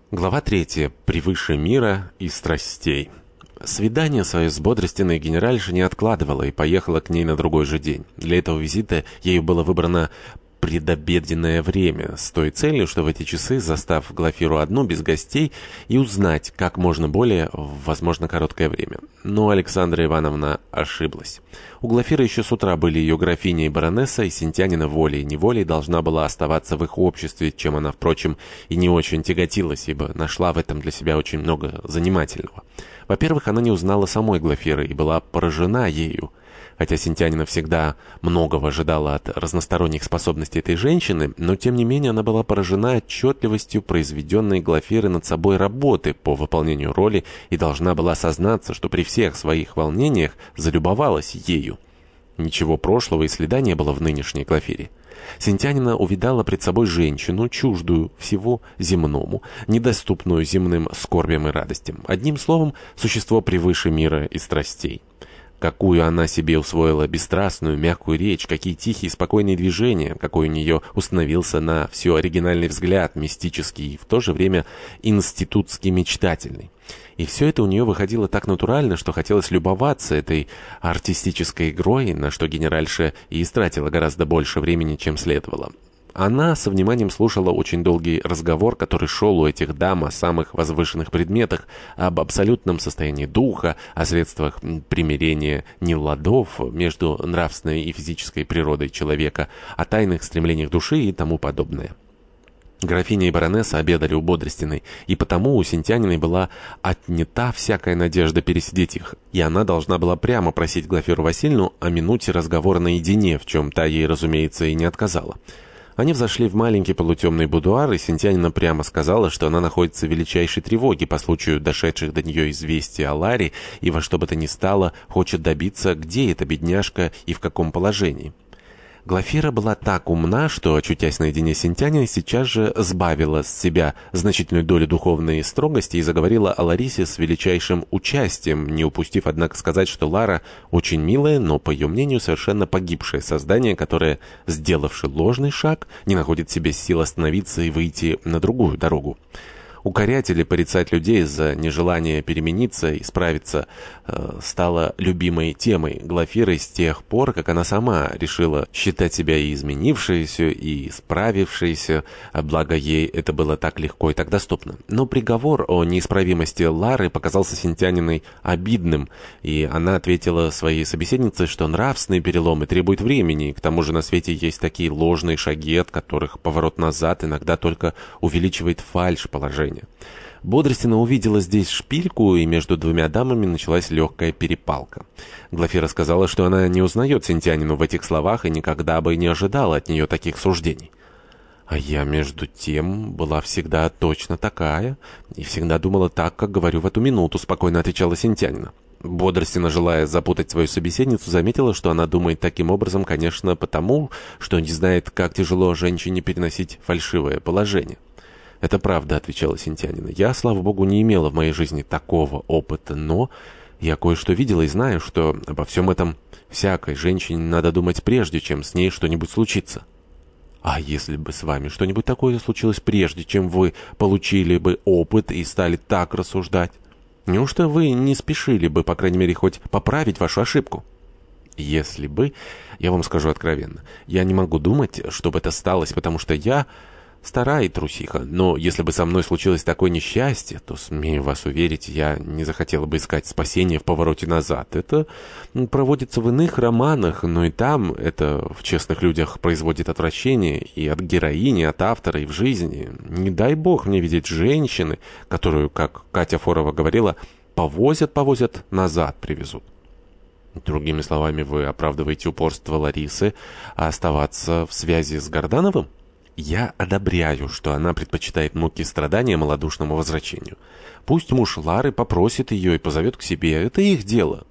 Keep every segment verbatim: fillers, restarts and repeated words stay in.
Глава третья. Превыше мира и страстей. Свидание свое с бодростиной генеральша не откладывала и поехала к ней на другой же день. Для этого визита ею было выбрано предобеденное время, с той целью, что в эти часы, застав Глафиру одну, без гостей, и узнать как можно более в, возможно, короткое время. Но Александра Ивановна ошиблась. У Глафиры еще с утра были ее графиня и баронесса, и Синтянина волей-неволей должна была оставаться в их обществе, чем она, впрочем, и не очень тяготилась, ибо нашла в этом для себя очень много занимательного. Во-первых, она не узнала самой Глафиры и была поражена ею. Хотя Синтянина всегда многого ожидала от разносторонних способностей этой женщины, но тем не менее она была поражена отчетливостью произведенной Глафирой над собой работы по выполнению роли и должна была сознаться, что при всех своих волнениях залюбовалась ею. Ничего прошлого и следа не было в нынешней Глафире. Синтянина увидала пред собой женщину, чуждую всего земному, недоступную земным скорбям и радостям. Одним словом, существо превыше мира и страстей. Какую она себе усвоила бесстрастную, мягкую речь, какие тихие, спокойные движения, какой у нее установился на все оригинальный взгляд, мистический и в то же время институтский мечтательный. И все это у нее выходило так натурально, что хотелось любоваться этой артистической игрой, на что генеральша и истратила гораздо больше времени, чем следовало. Она со вниманием слушала очень долгий разговор, который шел у этих дам о самых возвышенных предметах, об абсолютном состоянии духа, о средствах примирения неладов между нравственной и физической природой человека, о тайных стремлениях души и тому подобное. Графиня и баронесса обедали у Бодростиной, и потому у Синтяниной была отнята всякая надежда пересидеть их, и она должна была прямо просить Глафиру Васильевну о минуте разговора наедине, в чем та ей, разумеется, и не отказала. Они взошли в маленький полутемный будуар, и Синтянина прямо сказала, что она находится в величайшей тревоге по случаю дошедших до нее известий о Ларе, и во что бы то ни стало хочет добиться, где эта бедняжка и в каком положении. Глафира была так умна, что, очутясь наедине с Синтяниной, сейчас же сбавила с себя значительную долю духовной строгости и заговорила о Ларисе с величайшим участием, не упустив, однако, сказать, что Лара очень милая, но, по ее мнению, совершенно погибшее создание, которое, сделавши ложный шаг, не находит в себе сил остановиться и выйти на другую дорогу. Укорять или порицать людей за нежелание перемениться и справиться э, стало любимой темой Глафиры с тех пор, как она сама решила считать себя и изменившейся, и справившейся, а благо ей это было так легко и так доступно. Но приговор о неисправимости Лары показался Синтяниной обидным, и она ответила своей собеседнице, что нравственные переломы требуют времени, и к тому же на свете есть такие ложные шаги, от которых поворот назад иногда только увеличивает фальшь положения. Бодростина увидела здесь шпильку, и между двумя дамами началась легкая перепалка. Глафира сказала, что она не узнает Синтянину в этих словах и никогда бы не ожидала от нее таких суждений. «А я, между тем, была всегда точно такая, и всегда думала так, как говорю в эту минуту», — спокойно отвечала Синтянина. Бодростина, желая запутать свою собеседницу, заметила, что она думает таким образом, конечно, потому, что не знает, как тяжело женщине переносить фальшивое положение. «Это правда», — отвечала Синтянина. «Я, слава богу, не имела в моей жизни такого опыта, но я кое-что видела и знаю, что обо всем этом всякой женщине надо думать прежде, чем с ней что-нибудь случится». «А если бы с вами что-нибудь такое случилось прежде, чем вы получили бы опыт и стали так рассуждать? Неужто вы не спешили бы, по крайней мере, хоть поправить вашу ошибку?» «Если бы, я вам скажу откровенно, я не могу думать, чтобы это сталось, потому что я стара и трусиха, но если бы со мной случилось такое несчастье, то, смею вас уверить, я не захотела бы искать спасения в повороте назад. Это проводится в иных романах, но и там это в «Честных людях» производит отвращение и от героини, от автора, и в жизни. Не дай бог мне видеть женщины, которую, как Катя Форова говорила, повозят-повозят, назад привезут». Другими словами, вы оправдываете упорство Ларисы, а оставаться в связи с Гордановым? Я одобряю, что она предпочитает муки страдания малодушному возвращению. Пусть муж Лары попросит ее и позовет к себе, это их дело.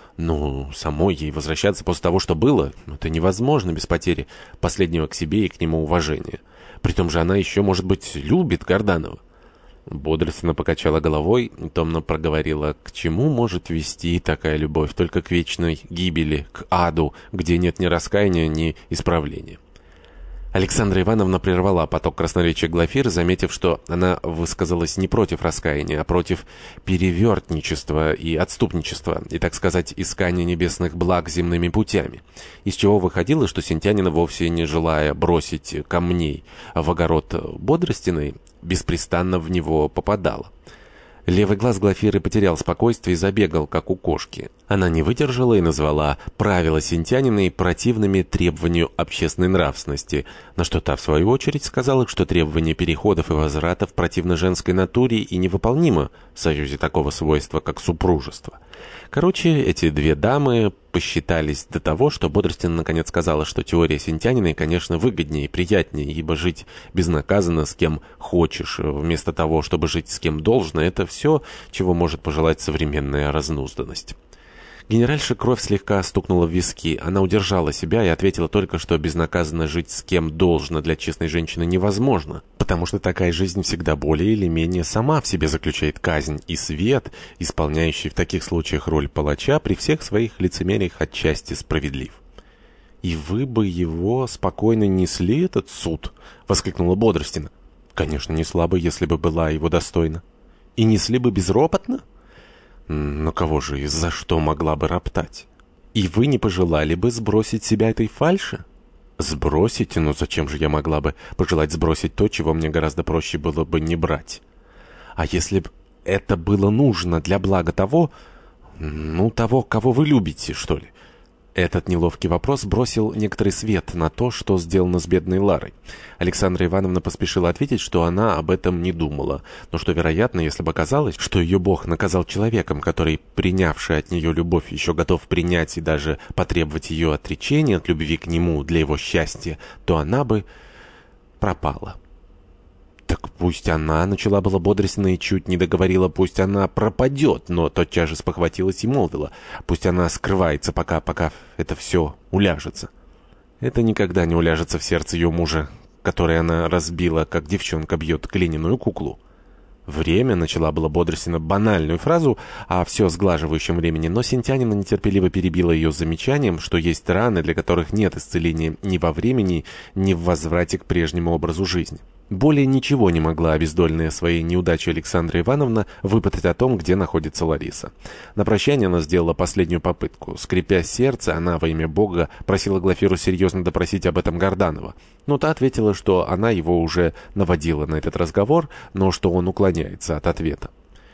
Но самой ей возвращаться после того, что было, это невозможно без потери последнего к себе и к нему уважения. Притом же она еще, может быть, любит Горданова. Бодростина покачала головой и томно проговорила: «К чему может вести такая любовь? Только к вечной гибели, к аду, где нет ни раскаяния, ни исправления». Александра Ивановна прервала поток красноречия Глафиры, заметив, что она высказалась не против раскаяния, а против перевертничества и отступничества, и, так сказать, искания небесных благ земными путями. Из чего выходило, что Сентянина, вовсе не желая бросить камней в огород Бодростиной, беспрестанно в него попадала. Левый глаз Глафиры потерял спокойствие и забегал, как у кошки. Она не выдержала и назвала правила Сентяниной противными требованию общественной нравственности, на что та, в свою очередь, сказала, что требование переходов и возвратов противно женской натуре и невыполнимо в союзе такого свойства, как супружество. Короче, эти две дамы посчитались до того, что Бодростина наконец сказала, что теория Сентяниной, конечно, выгоднее и приятнее, ибо жить безнаказанно с кем хочешь, вместо того, чтобы жить с кем должно, это все, чего может пожелать современная разнузданность. Генеральша кровь слегка стукнула в виски. Она удержала себя и ответила только, что безнаказанно жить с кем должно для честной женщины невозможно, потому что такая жизнь всегда более или менее сама в себе заключает казнь, и свет, исполняющий в таких случаях роль палача, при всех своих лицемериях отчасти справедлив. «И вы бы его спокойно несли, этот суд?» — воскликнула Бодростина. «Конечно, несла бы, если бы была его достойна. И несли бы безропотно? Но кого же и за что могла бы роптать? И вы не пожелали бы сбросить себя этой фальши?» «Сбросить? Ну зачем же я могла бы пожелать сбросить то, чего мне гораздо проще было бы не брать? А если бы это было нужно для блага того, ну, того, кого вы любите, что ли?» Этот неловкий вопрос бросил некоторый свет на то, что сделано с бедной Ларой. Александра Ивановна поспешила ответить, что она об этом не думала, но что, вероятно, если бы оказалось, что ее Бог наказал человеком, который, принявший от нее любовь, еще готов принять и даже потребовать ее отречения от любви к нему для его счастья, то она бы пропала. «Так пусть она», — начала была Бодростина и чуть не договорила, «пусть она пропадет», но тотчас же спохватилась и молвила, «пусть она скрывается, пока, пока это все уляжется». Это никогда не уляжется в сердце ее мужа, который она разбила, как девчонка бьет глиняную куклу. «Время», — начала была Бодростина банальную фразу о все сглаживающем времени, но Сентянина нетерпеливо перебила ее замечанием, что есть раны, для которых нет исцеления ни во времени, ни в возврате к прежнему образу жизни. Более ничего не могла обездоленная своей неудачей Александра Ивановна выпытать о том, где находится Лариса. На прощание она сделала последнюю попытку. Скрипя сердце, она во имя Бога просила Глафиру серьезно допросить об этом Горданова. Но та ответила, что она его уже наводила на этот разговор, но что он уклоняется от ответа.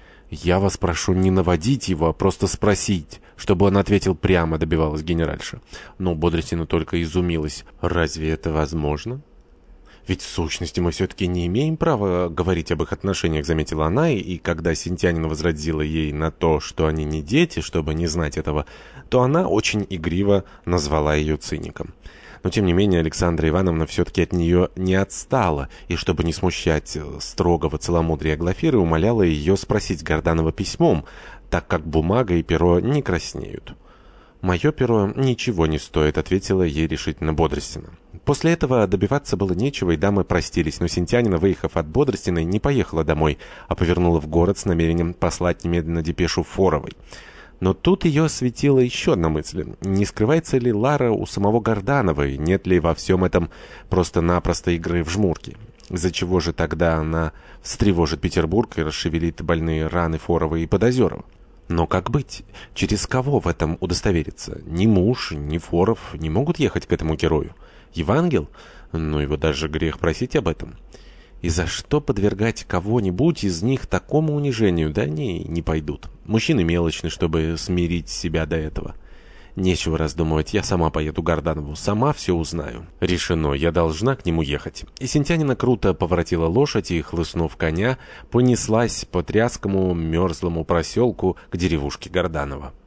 «Я вас прошу не наводить его, а просто спросить, чтобы он ответил прямо», — добивалась генеральша. Но Бодростина только изумилась. «Разве это возможно?» «Ведь в сущности мы все-таки не имеем права говорить об их отношениях», — заметила она, и, и когда Сентянина возразила ей на то, что они не дети, чтобы не знать этого, то она очень игриво назвала ее циником. Но, тем не менее, Александра Ивановна все-таки от нее не отстала, и, чтобы не смущать строгого целомудрия Глафиры, умоляла ее спросить Горданова письмом, так как бумага и перо не краснеют. «Мое перо ничего не стоит», — ответила ей решительно Бодростина. После этого добиваться было нечего, и дамы простились, но Сентянина, выехав от Бодростиной, не поехала домой, а повернула в город с намерением послать немедленно депешу Форовой. Но тут ее осветила еще одна мысль. Не скрывается ли Лара у самого Горданова, и нет ли во всем этом просто-напросто игры в жмурки? Из-за чего же тогда она встревожит Петербург и расшевелит больные раны Форовой и Подозерова? Но как быть? Через кого в этом удостовериться? Ни муж, ни Форов не могут ехать к этому герою. Евангел? Ну, его даже грех просить об этом. И за что подвергать кого-нибудь из них такому унижению? Да они не пойдут. Мужчины мелочны, чтобы смирить себя до этого. Нечего раздумывать, я сама поеду к Горданову, сама все узнаю. Решено, я должна к нему ехать. И Сентянина круто поворотила лошадь и, хлыстнув коня, понеслась по тряскому мерзлому проселку к деревушке Горданова.